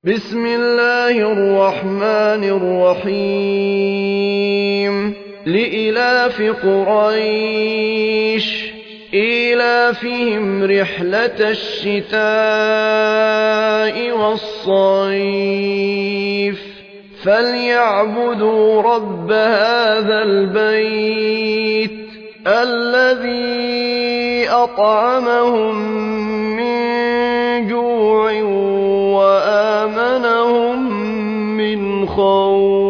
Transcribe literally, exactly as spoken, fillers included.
بسم الله الرحمن الرحيم لإلاف قريش إيلافهم رحلة الشتاء والصيف فليعبدوا رب هذا البيت الذي أطعمهم من جوع وآمنهم من خوف.